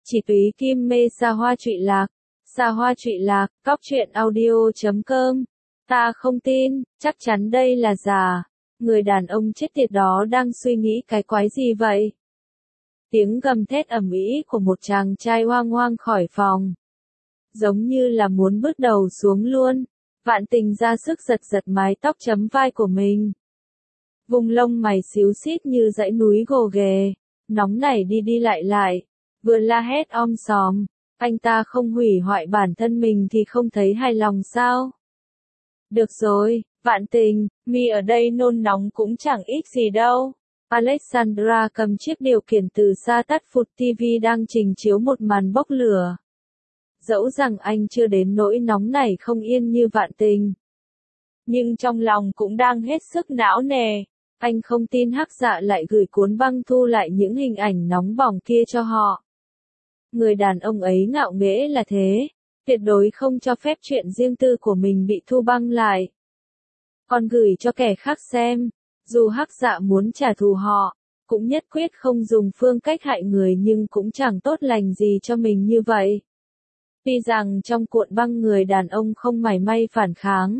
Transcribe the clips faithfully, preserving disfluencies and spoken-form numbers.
Chỉ túy kim mê xa hoa trụy lạc, xa hoa trụy lạc, cóc truyện audio chấm com. Ta không tin, chắc chắn đây là giả. Người đàn ông chết tiệt đó đang suy nghĩ cái quái gì vậy? Tiếng gầm thét ầm ĩ của một chàng trai hoang hoang khỏi phòng. Giống như là muốn bước đầu xuống luôn. Vạn Tình ra sức giật giật mái tóc chấm vai của mình. Vùng lông mày xíu xít như dãy núi gồ ghề. Nóng nảy đi đi lại lại. Vừa la hét om sòm. Anh ta không hủy hoại bản thân mình thì không thấy hài lòng sao? Được rồi, Vạn Tình, mi ở đây nôn nóng cũng chẳng ích gì đâu. Alexandra cầm chiếc điều khiển từ xa tắt phụt ti vi đang trình chiếu một màn bốc lửa. Dẫu rằng anh chưa đến nỗi nóng nảy không yên như Vạn Tình, nhưng trong lòng cũng đang hết sức não nề. Anh không tin Hắc Dạ lại gửi cuốn băng thu lại những hình ảnh nóng bỏng kia cho họ. Người đàn ông ấy ngạo nghễ là thế, tuyệt đối không cho phép chuyện riêng tư của mình bị thu băng lại. Còn gửi cho kẻ khác xem, dù Hắc Dạ muốn trả thù họ, cũng nhất quyết không dùng phương cách hại người nhưng cũng chẳng tốt lành gì cho mình như vậy. Tuy rằng trong cuộn băng người đàn ông không mảy may phản kháng,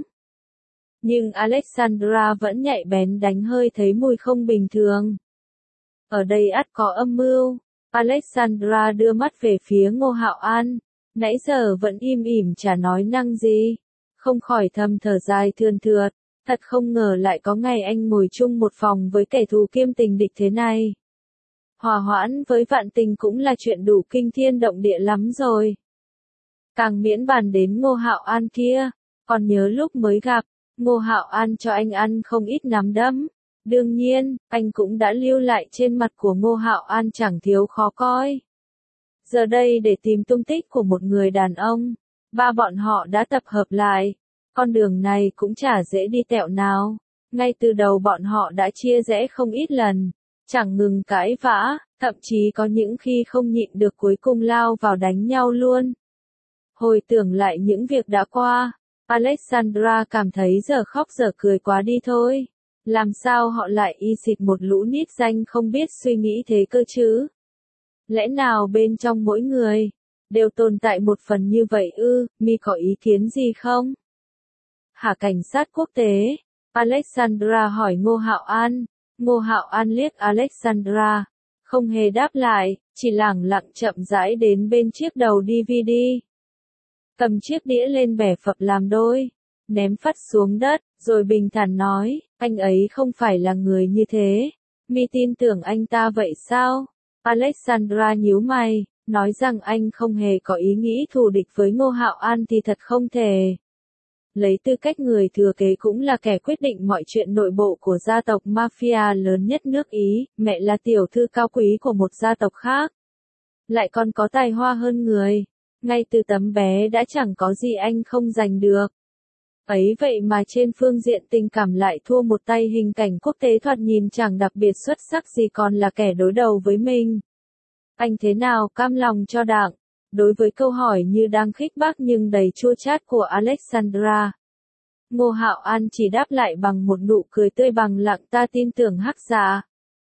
nhưng Alexandra vẫn nhạy bén đánh hơi thấy mùi không bình thường. Ở đây ắt có âm mưu. Alexandra đưa mắt về phía Ngô Hạo An, nãy giờ vẫn im ỉm chả nói năng gì, không khỏi thầm thở dài thườn thượt, thật không ngờ lại có ngày anh ngồi chung một phòng với kẻ thù kiêm tình địch thế này. Hòa hoãn với Vạn Tình cũng là chuyện đủ kinh thiên động địa lắm rồi. Càng miễn bàn đến Ngô Hạo An kia, còn nhớ lúc mới gặp, Ngô Hạo An cho anh ăn không ít nắm đấm. Đương nhiên, anh cũng đã lưu lại trên mặt của Ngô Hạo An chẳng thiếu khó coi. Giờ đây để tìm tung tích của một người đàn ông, ba bọn họ đã tập hợp lại. Con đường này cũng chả dễ đi tẹo nào. Ngay từ đầu bọn họ đã chia rẽ không ít lần, chẳng ngừng cãi vã, thậm chí có những khi không nhịn được cuối cùng lao vào đánh nhau luôn. Hồi tưởng lại những việc đã qua, Alexandra cảm thấy giờ khóc giờ cười quá đi thôi. Làm sao họ lại y xịt một lũ nít danh không biết suy nghĩ thế cơ chứ? Lẽ nào bên trong mỗi người đều tồn tại một phần như vậy ư? Mi có ý kiến gì không? Hả cảnh sát quốc tế? Alexandra hỏi Ngô Hạo An. Ngô Hạo An liếc Alexandra, không hề đáp lại, chỉ lẳng lặng chậm rãi đến bên chiếc đầu đê vê đê. Cầm chiếc đĩa lên bẻ phập làm đôi, ném phắt xuống đất, rồi bình thản nói, anh ấy không phải là người như thế. Mi tin tưởng anh ta vậy sao? Alexandra nhíu mày, nói rằng anh không hề có ý nghĩ thù địch với Ngô Hạo An thì thật không thể. Lấy tư cách người thừa kế cũng là kẻ quyết định mọi chuyện nội bộ của gia tộc mafia lớn nhất nước Ý, mẹ là tiểu thư cao quý của một gia tộc khác. Lại còn có tài hoa hơn người. Ngay từ tấm bé đã chẳng có gì anh không giành được. Ấy vậy mà trên phương diện tình cảm lại thua một tay hình cảnh quốc tế thoạt nhìn chẳng đặc biệt xuất sắc gì còn là kẻ đối đầu với mình. Anh thế nào cam lòng cho đặng? Đối với câu hỏi như đang khích bác nhưng đầy chua chát của Alexandra, Ngô Hạo An chỉ đáp lại bằng một nụ cười tươi bằng lặng ta tin tưởng Hắc Dạ.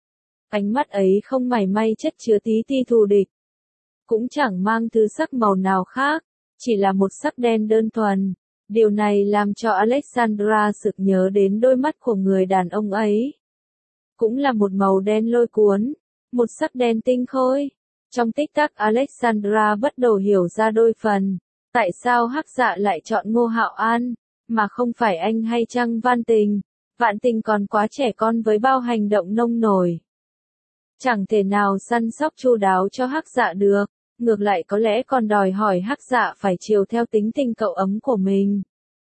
Ánh mắt ấy không mảy may chất chứa tí ti thù địch, cũng chẳng mang thứ sắc màu nào khác, chỉ là một sắc đen đơn thuần. Điều này làm cho Alexandra sực nhớ đến đôi mắt của người đàn ông ấy. Cũng là một màu đen lôi cuốn, một sắc đen tinh khôi. Trong tích tắc Alexandra bắt đầu hiểu ra đôi phần. Tại sao Hắc Dạ lại chọn Ngô Hạo An, mà không phải anh hay chăng Vạn Tình? Vạn Tình còn quá trẻ con với bao hành động nông nổi, chẳng thể nào săn sóc chu đáo cho Hắc Dạ được. Ngược lại có lẽ còn đòi hỏi Hắc Dạ phải chiều theo tính tình cậu ấm của mình.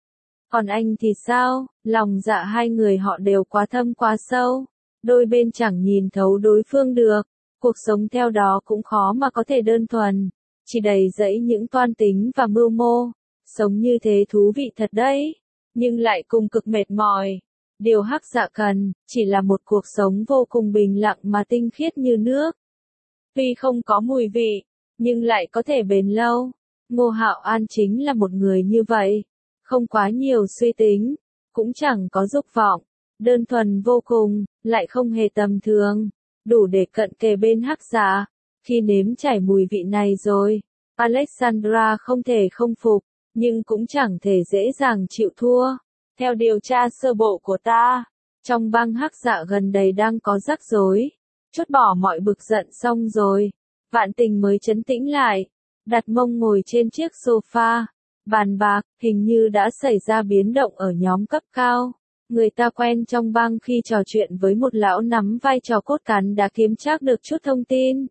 Còn anh thì sao? Lòng dạ hai người họ đều quá thâm quá sâu. Đôi bên chẳng nhìn thấu đối phương được. Cuộc sống theo đó cũng khó mà có thể đơn thuần. Chỉ đầy dẫy những toan tính và mưu mô. Sống như thế thú vị thật đấy. Nhưng lại cùng cực mệt mỏi. Điều Hắc Dạ cần, chỉ là một cuộc sống vô cùng bình lặng mà tinh khiết như nước. Tuy không có mùi vị, nhưng lại có thể bền lâu. Ngô Hạo An chính là một người như vậy. Không quá nhiều suy tính, cũng chẳng có dục vọng, đơn thuần vô cùng, lại không hề tầm thường, đủ để cận kề bên Hắc Dạ. Khi nếm trải mùi vị này rồi, Alexandra không thể không phục, nhưng cũng chẳng thể dễ dàng chịu thua. Theo điều tra sơ bộ của ta, trong bang Hắc Dạ gần đây đang có rắc rối. Chốt bỏ mọi bực giận xong rồi, Vạn Tình mới trấn tĩnh lại, đặt mông ngồi trên chiếc sofa, bàn bạc, hình như đã xảy ra biến động ở nhóm cấp cao. Người ta quen trong bang khi trò chuyện với một lão nắm vai trò cốt cán đã kiếm trác được chút thông tin.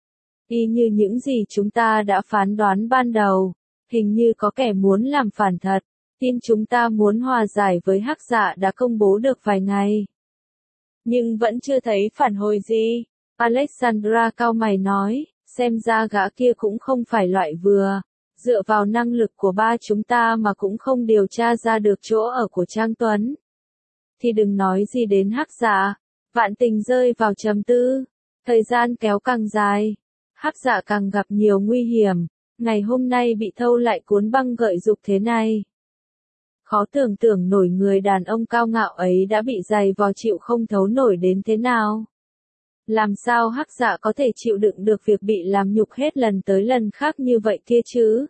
Y như những gì chúng ta đã phán đoán ban đầu, hình như có kẻ muốn làm phản thật. Tin chúng ta muốn hòa giải với Hắc Dạ đã công bố được vài ngày. Nhưng vẫn chưa thấy phản hồi gì. Alexandra cau mày nói, xem ra gã kia cũng không phải loại vừa. Dựa vào năng lực của ba chúng ta mà cũng không điều tra ra được chỗ ở của Trang Tuấn. Thì đừng nói gì đến Hắc Dạ. Vạn Tình rơi vào trầm tư. Thời gian kéo càng dài, Hắc Dạ càng gặp nhiều nguy hiểm. Ngày hôm nay bị thâu lại cuốn băng gợi dục thế này. Khó tưởng tượng nổi người đàn ông cao ngạo ấy đã bị dày vò chịu không thấu nổi đến thế nào. Làm sao Hắc Dạ có thể chịu đựng được việc bị làm nhục hết lần tới lần khác như vậy kia chứ?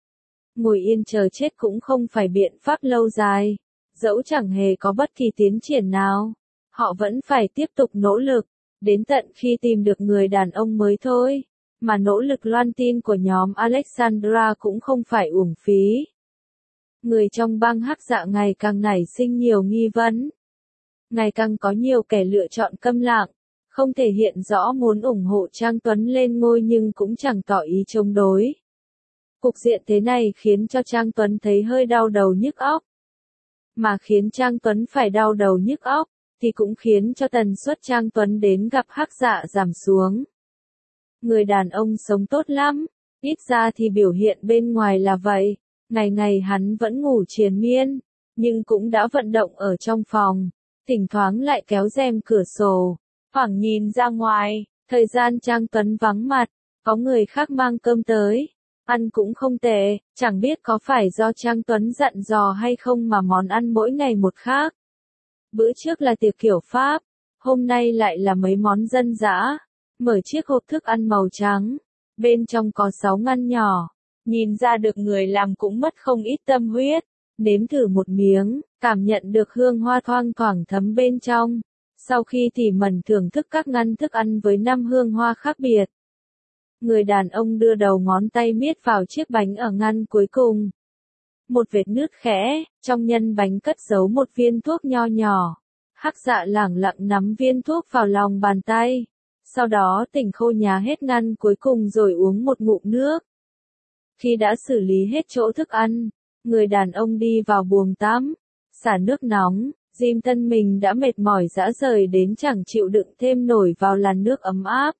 Ngồi yên chờ chết cũng không phải biện pháp lâu dài. Dẫu chẳng hề có bất kỳ tiến triển nào, họ vẫn phải tiếp tục nỗ lực, đến tận khi tìm được người đàn ông mới thôi. Mà nỗ lực loan tin của nhóm Alexandra cũng không phải uổng phí. Người trong bang Hắc Dạ ngày càng nảy sinh nhiều nghi vấn. Ngày càng có nhiều kẻ lựa chọn câm lặng, không thể hiện rõ muốn ủng hộ Trang Tuấn lên ngôi nhưng cũng chẳng tỏ ý chống đối. Cục diện thế này khiến cho Trang Tuấn thấy hơi đau đầu nhức óc. Mà khiến Trang Tuấn phải đau đầu nhức óc, thì cũng khiến cho tần suất Trang Tuấn đến gặp Hắc Dạ giảm xuống. Người đàn ông sống tốt lắm, ít ra thì biểu hiện bên ngoài là vậy. Ngày ngày hắn vẫn ngủ triền miên, nhưng cũng đã vận động ở trong phòng, thỉnh thoảng lại kéo rèm cửa sổ, thoảng nhìn ra ngoài. Thời gian Trang Tuấn vắng mặt, có người khác mang cơm tới, ăn cũng không tệ, chẳng biết có phải do Trang Tuấn dặn dò hay không mà món ăn mỗi ngày một khác. Bữa trước là tiệc kiểu Pháp, hôm nay lại là mấy món dân dã. Mở chiếc hộp thức ăn màu trắng, bên trong có sáu ngăn nhỏ. Nhìn ra được người làm cũng mất không ít tâm huyết. Nếm thử một miếng, cảm nhận được hương hoa thoang thoảng thấm bên trong. Sau khi tỉ mẩn thưởng thức các ngăn thức ăn với năm hương hoa khác biệt, người đàn ông đưa đầu ngón tay miết vào chiếc bánh ở ngăn cuối cùng. Một vệt nứt khẽ, trong nhân bánh cất giấu một viên thuốc nho nhỏ. Hắc Dạ lẳng lặng nắm viên thuốc vào lòng bàn tay. Sau đó tỉnh khô nhá hết ngăn cuối cùng rồi uống một ngụm nước. Khi đã xử lý hết chỗ thức ăn, người đàn ông đi vào buồng tắm, xả nước nóng, Jim thân mình đã mệt mỏi rã rời đến chẳng chịu đựng thêm nổi vào làn nước ấm áp.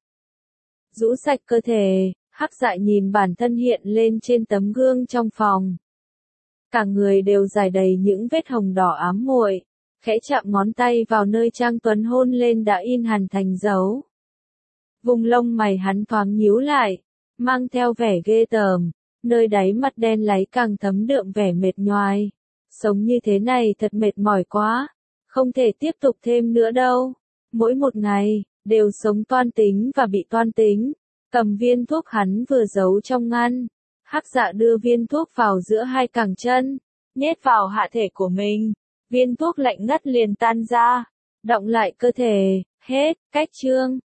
Rũ sạch cơ thể, Hắc Dạ nhìn bản thân hiện lên trên tấm gương trong phòng. Cả người đều rải đầy những vết hồng đỏ ám muội, khẽ chạm ngón tay vào nơi Trang Tuấn hôn lên đã in hằn thành dấu. Vùng lông mày hắn thoáng nhíu lại, mang theo vẻ ghê tởm, nơi đáy mắt đen láy càng thấm đượm vẻ mệt nhoài. Sống như thế này thật mệt mỏi quá, không thể tiếp tục thêm nữa đâu. Mỗi một ngày, đều sống toan tính và bị toan tính. Cầm viên thuốc hắn vừa giấu trong ngăn, Hắc Dạ đưa viên thuốc vào giữa hai cẳng chân, nhét vào hạ thể của mình. Viên thuốc lạnh ngắt liền tan ra, đọng lại cơ thể. Hết, cách chương.